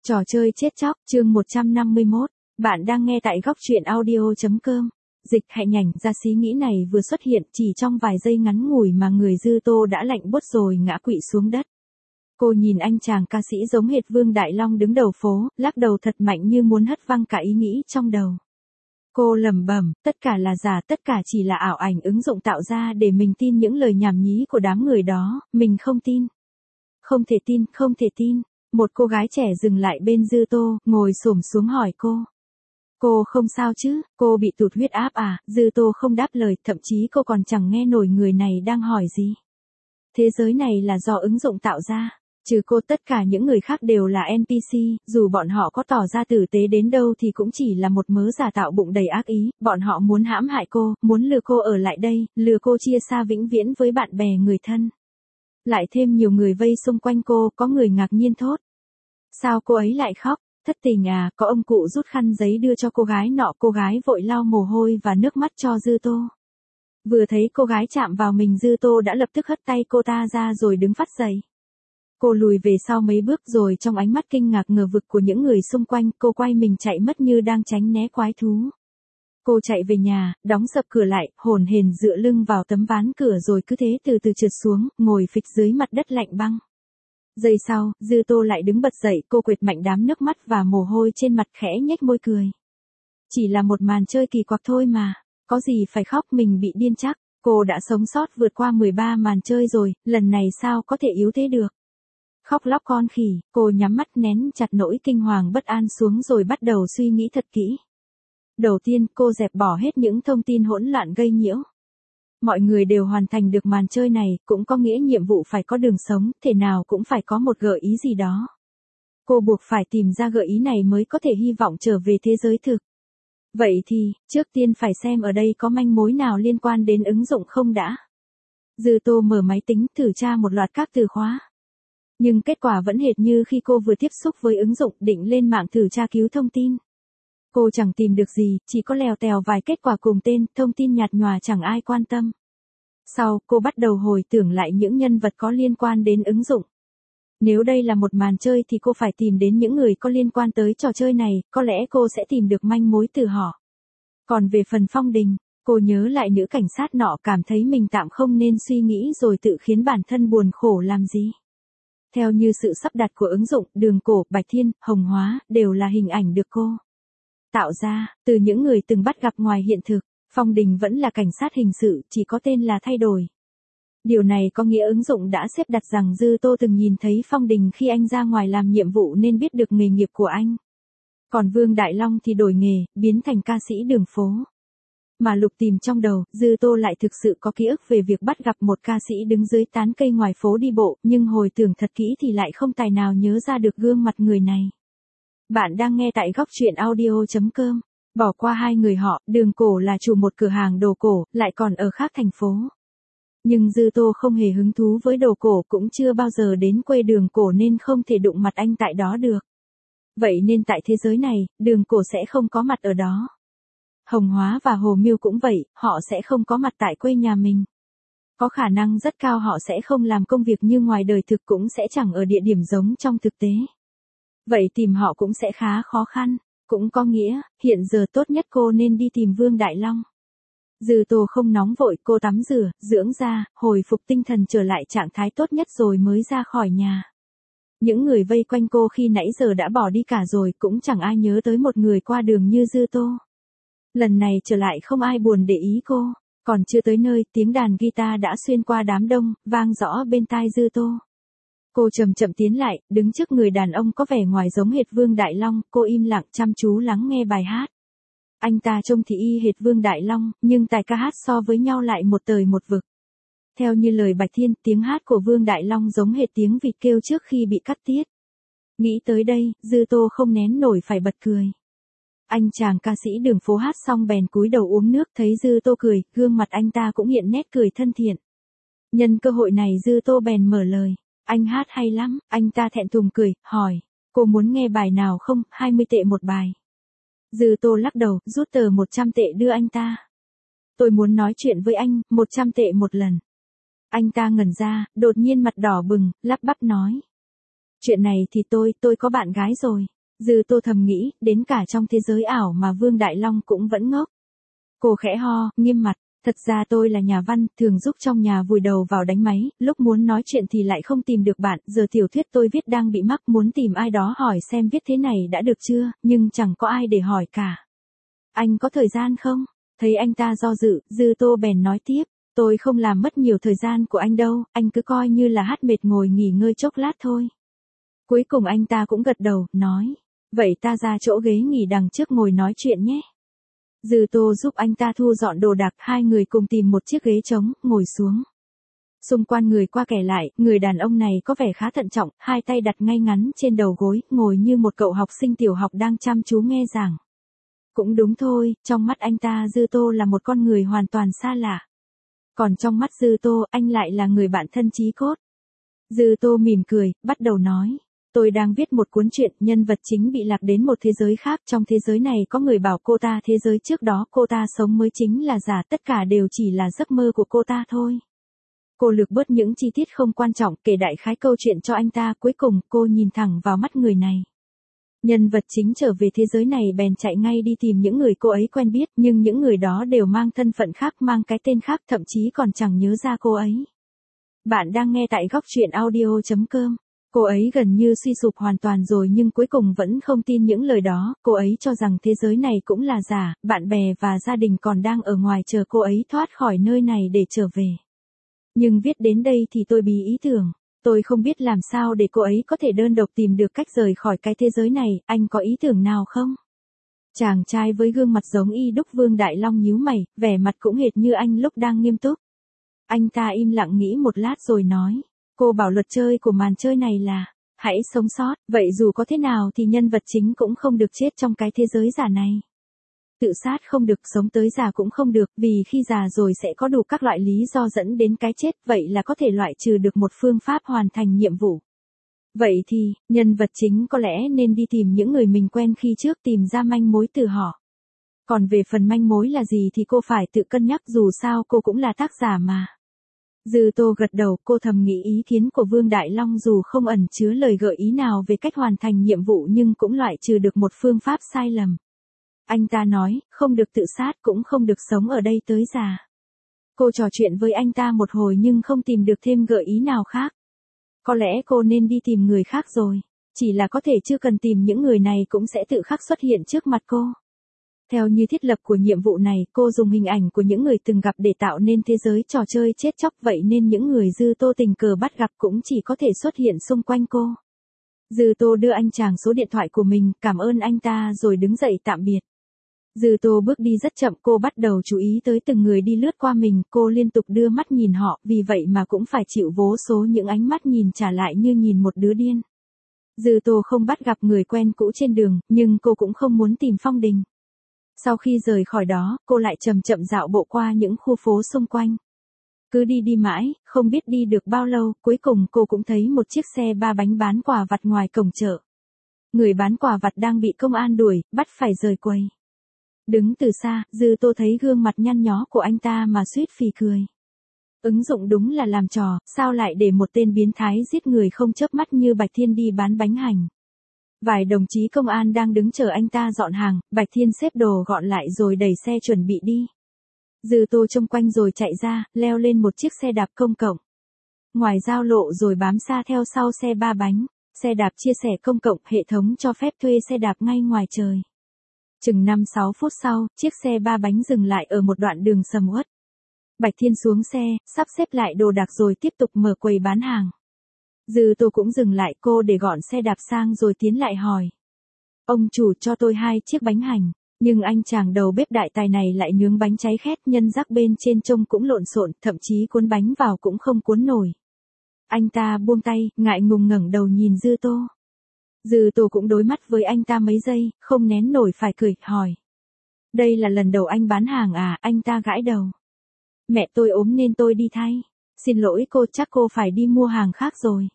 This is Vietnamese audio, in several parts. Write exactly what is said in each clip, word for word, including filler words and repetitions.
Trò chơi chết chóc, chương một trăm năm mươi mốt. Bạn đang nghe tại góc truyện audio.com. Dịch hạnh nhảnh ra xí nghĩ này vừa xuất hiện, chỉ trong vài giây ngắn ngủi mà người Dư Tô đã lạnh buốt rồi ngã quỵ xuống đất. Cô nhìn anh chàng ca sĩ giống hệt Vương Đại Long đứng đầu phố, lắc đầu thật mạnh như muốn hất văng cả ý nghĩ trong đầu. Cô lẩm bẩm, tất cả là giả, tất cả chỉ là ảo ảnh ứng dụng tạo ra để mình tin những lời nhảm nhí của đám người đó, mình không tin. Không thể tin, không thể tin. Một cô gái trẻ dừng lại bên Dư Tô, ngồi xổm xuống hỏi cô. Cô không sao chứ, cô bị tụt huyết áp à? Dư Tô không đáp lời, thậm chí cô còn chẳng nghe nổi người này đang hỏi gì. Thế giới này là do ứng dụng tạo ra. Trừ cô tất cả những người khác đều là en pê xê, dù bọn họ có tỏ ra tử tế đến đâu thì cũng chỉ là một mớ giả tạo bụng đầy ác ý, bọn họ muốn hãm hại cô, muốn lừa cô ở lại đây, lừa cô chia xa vĩnh viễn với bạn bè người thân. Lại thêm nhiều người vây xung quanh cô, có người ngạc nhiên thốt. Sao cô ấy lại khóc? Thất tình à? Có ông cụ rút khăn giấy đưa cho cô gái nọ, cô gái vội lau mồ hôi và nước mắt cho Dư Tô. Vừa thấy cô gái chạm vào mình, Dư Tô đã lập tức hất tay cô ta ra rồi đứng phắt dậy. Cô lùi về sau mấy bước rồi trong ánh mắt kinh ngạc ngờ vực của những người xung quanh, cô quay mình chạy mất như đang tránh né quái thú. Cô chạy về nhà, đóng sập cửa lại, hổn hển dựa lưng vào tấm ván cửa rồi cứ thế từ từ trượt xuống, ngồi phịch dưới mặt đất lạnh băng. Giây sau, Dư Tô lại đứng bật dậy, cô quệt mạnh đám nước mắt và mồ hôi trên mặt, khẽ nhếch môi cười. Chỉ là một màn chơi kỳ quặc thôi mà, có gì phải khóc, mình bị điên chắc, cô đã sống sót vượt qua mười ba màn chơi rồi, lần này sao có thể yếu thế được. Khóc lóc con khỉ, cô nhắm mắt nén chặt nỗi kinh hoàng bất an xuống rồi bắt đầu suy nghĩ thật kỹ. Đầu tiên, cô dẹp bỏ hết những thông tin hỗn loạn gây nhiễu. Mọi người đều hoàn thành được màn chơi này, cũng có nghĩa nhiệm vụ phải có đường sống, thể nào cũng phải có một gợi ý gì đó. Cô buộc phải tìm ra gợi ý này mới có thể hy vọng trở về thế giới thực. Vậy thì, trước tiên phải xem ở đây có manh mối nào liên quan đến ứng dụng không đã. Dư Tô mở máy tính, thử tra một loạt các từ khóa. Nhưng kết quả vẫn hệt như khi cô vừa tiếp xúc với ứng dụng, định lên mạng thử tra cứu thông tin. Cô chẳng tìm được gì, chỉ có lèo tèo vài kết quả cùng tên, thông tin nhạt nhòa chẳng ai quan tâm. Sau, cô bắt đầu hồi tưởng lại những nhân vật có liên quan đến ứng dụng. Nếu đây là một màn chơi thì cô phải tìm đến những người có liên quan tới trò chơi này, có lẽ cô sẽ tìm được manh mối từ họ. Còn về phần Phong Đình, cô nhớ lại nữ cảnh sát nọ, cảm thấy mình tạm không nên suy nghĩ rồi tự khiến bản thân buồn khổ làm gì. Theo như sự sắp đặt của ứng dụng, Đường Cổ, Bạch Thiên, Hồng Hóa, đều là hình ảnh được cô tạo ra, từ những người từng bắt gặp ngoài hiện thực. Phong Đình vẫn là cảnh sát hình sự, chỉ có tên là thay đổi. Điều này có nghĩa ứng dụng đã xếp đặt rằng Dư Tô từng nhìn thấy Phong Đình khi anh ra ngoài làm nhiệm vụ nên biết được nghề nghiệp của anh. Còn Vương Đại Long thì đổi nghề, biến thành ca sĩ đường phố. Mà lục tìm trong đầu, Dư Tô lại thực sự có ký ức về việc bắt gặp một ca sĩ đứng dưới tán cây ngoài phố đi bộ, nhưng hồi tưởng thật kỹ thì lại không tài nào nhớ ra được gương mặt người này. Bạn đang nghe tại góc truyện audio.com. Bỏ qua hai người họ, Đường Cổ là chủ một cửa hàng đồ cổ, lại còn ở khác thành phố. Nhưng Dư Tô không hề hứng thú với đồ cổ, cũng chưa bao giờ đến quê Đường Cổ nên không thể đụng mặt anh tại đó được. Vậy nên tại thế giới này, Đường Cổ sẽ không có mặt ở đó. Hồng Hóa và Hồ Miêu cũng vậy, họ sẽ không có mặt tại quê nhà mình. Có khả năng rất cao họ sẽ không làm công việc như ngoài đời thực, cũng sẽ chẳng ở địa điểm giống trong thực tế. Vậy tìm họ cũng sẽ khá khó khăn. Cũng có nghĩa, hiện giờ tốt nhất cô nên đi tìm Vương Đại Long. Dư Tô không nóng vội, cô tắm rửa, dưỡng da, hồi phục tinh thần trở lại trạng thái tốt nhất rồi mới ra khỏi nhà. Những người vây quanh cô khi nãy giờ đã bỏ đi cả rồi, cũng chẳng ai nhớ tới một người qua đường như Dư Tô. Lần này trở lại không ai buồn để ý cô, còn chưa tới nơi, tiếng đàn guitar đã xuyên qua đám đông, vang rõ bên tai Dư Tô. Cô chậm chậm tiến lại, đứng trước người đàn ông có vẻ ngoài giống hệt Vương Đại Long, cô im lặng chăm chú lắng nghe bài hát. Anh ta trông thì y hệt Vương Đại Long, nhưng tài ca hát so với nhau lại một trời một vực. Theo như lời Bạch Thiên, tiếng hát của Vương Đại Long giống hệt tiếng vịt kêu trước khi bị cắt tiết. Nghĩ tới đây, Dư Tô không nén nổi phải bật cười. Anh chàng ca sĩ đường phố hát xong bèn cúi đầu uống nước, thấy Dư Tô cười, gương mặt anh ta cũng hiện nét cười thân thiện. Nhân cơ hội này Dư Tô bèn mở lời. Anh hát hay lắm, anh ta thẹn thùng cười, hỏi, cô muốn nghe bài nào không, hai mươi tệ một bài. Dư Tô lắc đầu, rút tờ một trăm tệ đưa anh ta. Tôi muốn nói chuyện với anh, một trăm tệ một lần. Anh ta ngẩn ra, đột nhiên mặt đỏ bừng, lắp bắp nói. Chuyện này thì tôi, tôi có bạn gái rồi. Dư Tô thầm nghĩ, đến cả trong thế giới ảo mà Vương Đại Long cũng vẫn ngốc. Cô khẽ ho, nghiêm mặt. Thật ra tôi là nhà văn, thường giúp trong nhà vùi đầu vào đánh máy, lúc muốn nói chuyện thì lại không tìm được bạn, giờ tiểu thuyết tôi viết đang bị mắc, muốn tìm ai đó hỏi xem viết thế này đã được chưa, nhưng chẳng có ai để hỏi cả. Anh có thời gian không? Thấy anh ta do dự, Dư Tô bèn nói tiếp, tôi không làm mất nhiều thời gian của anh đâu, anh cứ coi như là hát mệt ngồi nghỉ ngơi chốc lát thôi. Cuối cùng anh ta cũng gật đầu, nói, vậy ta ra chỗ ghế nghỉ đằng trước ngồi nói chuyện nhé. Dư Tô giúp anh ta thu dọn đồ đạc, hai người cùng tìm một chiếc ghế trống, ngồi xuống. Xung quanh người qua kẻ lại, người đàn ông này có vẻ khá thận trọng, hai tay đặt ngay ngắn trên đầu gối, ngồi như một cậu học sinh tiểu học đang chăm chú nghe giảng. Cũng đúng thôi, trong mắt anh ta Dư Tô là một con người hoàn toàn xa lạ. Còn trong mắt Dư Tô, anh lại là người bạn thân chí cốt. Dư Tô mỉm cười, bắt đầu nói. Tôi đang viết một cuốn truyện, nhân vật chính bị lạc đến một thế giới khác, trong thế giới này có người bảo cô ta thế giới trước đó cô ta sống mới chính là giả, tất cả đều chỉ là giấc mơ của cô ta thôi. Cô lược bớt những chi tiết không quan trọng, kể đại khái câu chuyện cho anh ta, cuối cùng cô nhìn thẳng vào mắt người này. Nhân vật chính trở về thế giới này bèn chạy ngay đi tìm những người cô ấy quen biết, nhưng những người đó đều mang thân phận khác, mang cái tên khác, thậm chí còn chẳng nhớ ra cô ấy. Bạn đang nghe tại góc truyện audio chấm com. Cô ấy gần như suy sụp hoàn toàn rồi nhưng cuối cùng vẫn không tin những lời đó, cô ấy cho rằng thế giới này cũng là giả, bạn bè và gia đình còn đang ở ngoài chờ cô ấy thoát khỏi nơi này để trở về. Nhưng viết đến đây thì tôi bí ý tưởng, tôi không biết làm sao để cô ấy có thể đơn độc tìm được cách rời khỏi cái thế giới này, anh có ý tưởng nào không? Chàng trai với gương mặt giống y đúc Vương Đại Long nhíu mày, vẻ mặt cũng hệt như anh lúc đang nghiêm túc. Anh ta im lặng nghĩ một lát rồi nói. Cô bảo luật chơi của màn chơi này là, hãy sống sót, vậy dù có thế nào thì nhân vật chính cũng không được chết trong cái thế giới giả này. Tự sát không được, sống tới già cũng không được, vì khi già rồi sẽ có đủ các loại lý do dẫn đến cái chết, vậy là có thể loại trừ được một phương pháp hoàn thành nhiệm vụ. Vậy thì, nhân vật chính có lẽ nên đi tìm những người mình quen khi trước, tìm ra manh mối từ họ. Còn về phần manh mối là gì thì cô phải tự cân nhắc, dù sao cô cũng là tác giả mà. Dư Tô gật đầu, cô thầm nghĩ ý kiến của Vương Đại Long dù không ẩn chứa lời gợi ý nào về cách hoàn thành nhiệm vụ nhưng cũng loại trừ được một phương pháp sai lầm. Anh ta nói, không được tự sát cũng không được sống ở đây tới già. Cô trò chuyện với anh ta một hồi nhưng không tìm được thêm gợi ý nào khác. Có lẽ cô nên đi tìm người khác rồi, chỉ là có thể chưa cần tìm những người này cũng sẽ tự khắc xuất hiện trước mặt cô. Theo như thiết lập của nhiệm vụ này, cô dùng hình ảnh của những người từng gặp để tạo nên thế giới trò chơi chết chóc, vậy nên những người Dư Tô tình cờ bắt gặp cũng chỉ có thể xuất hiện xung quanh cô. Dư Tô đưa anh chàng số điện thoại của mình, cảm ơn anh ta rồi đứng dậy tạm biệt. Dư Tô bước đi rất chậm, cô bắt đầu chú ý tới từng người đi lướt qua mình, cô liên tục đưa mắt nhìn họ, vì vậy mà cũng phải chịu vô số những ánh mắt nhìn trả lại như nhìn một đứa điên. Dư Tô không bắt gặp người quen cũ trên đường, nhưng cô cũng không muốn tìm Phong Đình. Sau khi rời khỏi đó, cô lại chậm chậm dạo bộ qua những khu phố xung quanh. Cứ đi đi mãi, không biết đi được bao lâu, cuối cùng cô cũng thấy một chiếc xe ba bánh bán quà vặt ngoài cổng chợ. Người bán quà vặt đang bị công an đuổi, bắt phải rời quầy. Đứng từ xa, Dư Tô thấy gương mặt nhăn nhó của anh ta mà suýt phì cười. Ứng dụng đúng là làm trò, sao lại để một tên biến thái giết người không chớp mắt như Bạch Thiên đi bán bánh hành. Vài đồng chí công an đang đứng chờ anh ta dọn hàng, Bạch Thiên xếp đồ gọn lại rồi đẩy xe chuẩn bị đi. Dư Tô trông quanh rồi chạy ra, leo lên một chiếc xe đạp công cộng. Ngoài giao lộ rồi bám xa theo sau xe ba bánh, xe đạp chia sẻ công cộng, hệ thống cho phép thuê xe đạp ngay ngoài trời. Chừng năm sáu phút sau, chiếc xe ba bánh dừng lại ở một đoạn đường sầm uất. Bạch Thiên xuống xe, sắp xếp lại đồ đạc rồi tiếp tục mở quầy bán hàng. Dư Tô cũng dừng lại, cô để gọn xe đạp sang rồi tiến lại hỏi. Ông chủ cho tôi hai chiếc bánh hành, nhưng anh chàng đầu bếp đại tài này lại nướng bánh cháy khét, nhân rắc bên trên trông cũng lộn xộn, thậm chí cuốn bánh vào cũng không cuốn nổi. Anh ta buông tay, ngại ngùng ngẩng đầu nhìn Dư Tô. Dư Tô cũng đối mắt với anh ta mấy giây, không nén nổi phải cười, hỏi. Đây là lần đầu anh bán hàng à? Anh ta gãi đầu. Mẹ tôi ốm nên tôi đi thay. Xin lỗi cô, chắc cô phải đi mua hàng khác rồi.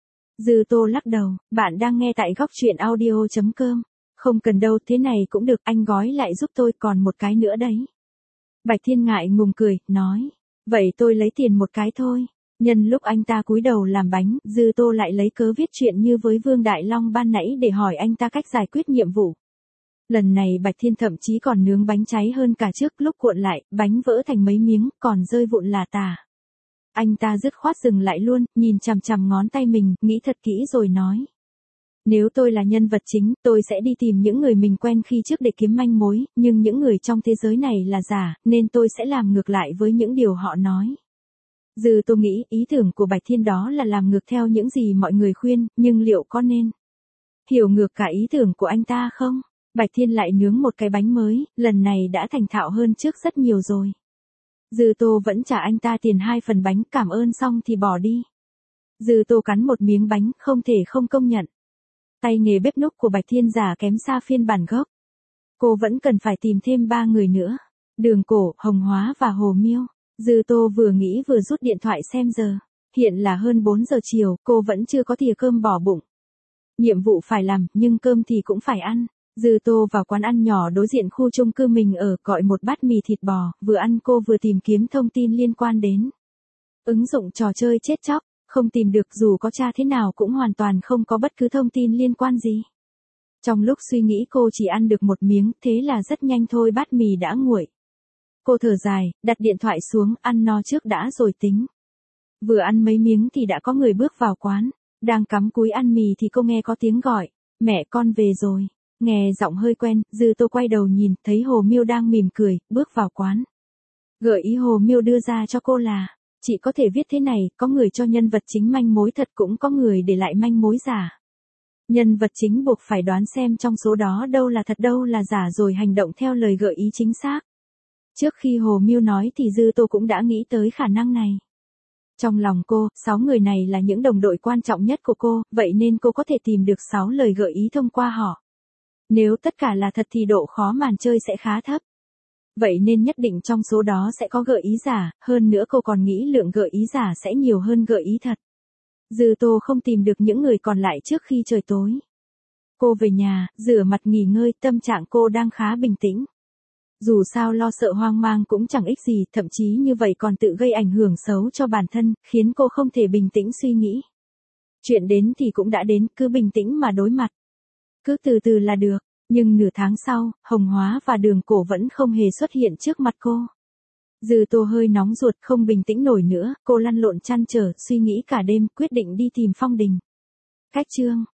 Dư Tô lắc đầu, bạn đang nghe tại góc truyện audio chấm com. Không cần đâu, thế này cũng được, anh gói lại giúp tôi, còn một cái nữa đấy. Bạch Thiên ngại ngùng cười, nói. Vậy tôi lấy tiền một cái thôi. Nhân lúc anh ta cúi đầu làm bánh, Dư Tô lại lấy cớ viết chuyện như với Vương Đại Long ban nãy để hỏi anh ta cách giải quyết nhiệm vụ. Lần này Bạch Thiên thậm chí còn nướng bánh cháy hơn cả trước, lúc cuộn lại, bánh vỡ thành mấy miếng, còn rơi vụn là tả. Anh ta dứt khoát dừng lại luôn, nhìn chằm chằm ngón tay mình, nghĩ thật kỹ rồi nói. Nếu tôi là nhân vật chính, tôi sẽ đi tìm những người mình quen khi trước để kiếm manh mối, nhưng những người trong thế giới này là giả, nên tôi sẽ làm ngược lại với những điều họ nói. Dư Tô nghĩ ý tưởng của Bạch Thiên đó là làm ngược theo những gì mọi người khuyên, nhưng liệu có nên hiểu ngược cả ý tưởng của anh ta không? Bạch Thiên lại nướng một cái bánh mới, lần này đã thành thạo hơn trước rất nhiều rồi. Dư Tô vẫn trả anh ta tiền hai phần bánh, cảm ơn xong thì bỏ đi. Dư Tô cắn một miếng bánh, không thể không công nhận. Tay nghề bếp núc của Bạch Thiên giả kém xa phiên bản gốc. Cô vẫn cần phải tìm thêm ba người nữa. Đường Cổ, Hồng Hóa và Hồ Miêu. Dư Tô vừa nghĩ vừa rút điện thoại xem giờ. Hiện là hơn bốn giờ chiều, cô vẫn chưa có thìa cơm bỏ bụng. Nhiệm vụ phải làm, nhưng cơm thì cũng phải ăn. Dư Tô vào quán ăn nhỏ đối diện khu chung cư mình ở, gọi một bát mì thịt bò, vừa ăn cô vừa tìm kiếm thông tin liên quan đến ứng dụng trò chơi chết chóc, không tìm được, dù có tra thế nào cũng hoàn toàn không có bất cứ thông tin liên quan gì. Trong lúc suy nghĩ cô chỉ ăn được một miếng, thế là rất nhanh thôi bát mì đã nguội. Cô thở dài, đặt điện thoại xuống, ăn no trước đã rồi tính. Vừa ăn mấy miếng thì đã có người bước vào quán, đang cắm cúi ăn mì thì cô nghe có tiếng gọi, mẹ con về rồi. Nghe giọng hơi quen, Dư Tô quay đầu nhìn, thấy Hồ Miêu đang mỉm cười, bước vào quán. Gợi ý Hồ Miêu đưa ra cho cô là, chị có thể viết thế này, có người cho nhân vật chính manh mối thật, cũng có người để lại manh mối giả. Nhân vật chính buộc phải đoán xem trong số đó đâu là thật đâu là giả rồi hành động theo lời gợi ý chính xác. Trước khi Hồ Miêu nói thì Dư Tô cũng đã nghĩ tới khả năng này. Trong lòng cô, sáu người này là những đồng đội quan trọng nhất của cô, vậy nên cô có thể tìm được sáu lời gợi ý thông qua họ. Nếu tất cả là thật thì độ khó màn chơi sẽ khá thấp. Vậy nên nhất định trong số đó sẽ có gợi ý giả, hơn nữa cô còn nghĩ lượng gợi ý giả sẽ nhiều hơn gợi ý thật. Dư Tô không tìm được những người còn lại trước khi trời tối. Cô về nhà, rửa mặt nghỉ ngơi, tâm trạng cô đang khá bình tĩnh. Dù sao lo sợ hoang mang cũng chẳng ích gì, thậm chí như vậy còn tự gây ảnh hưởng xấu cho bản thân, khiến cô không thể bình tĩnh suy nghĩ. Chuyện đến thì cũng đã đến, cứ bình tĩnh mà đối mặt. Cứ từ từ là được, nhưng nửa tháng sau, Hồng Hóa và Đường Cổ vẫn không hề xuất hiện trước mặt cô. Dư Tô hơi nóng ruột, không bình tĩnh nổi nữa, cô lăn lộn trăn trở, suy nghĩ cả đêm, quyết định đi tìm Phong Đình. Cách chương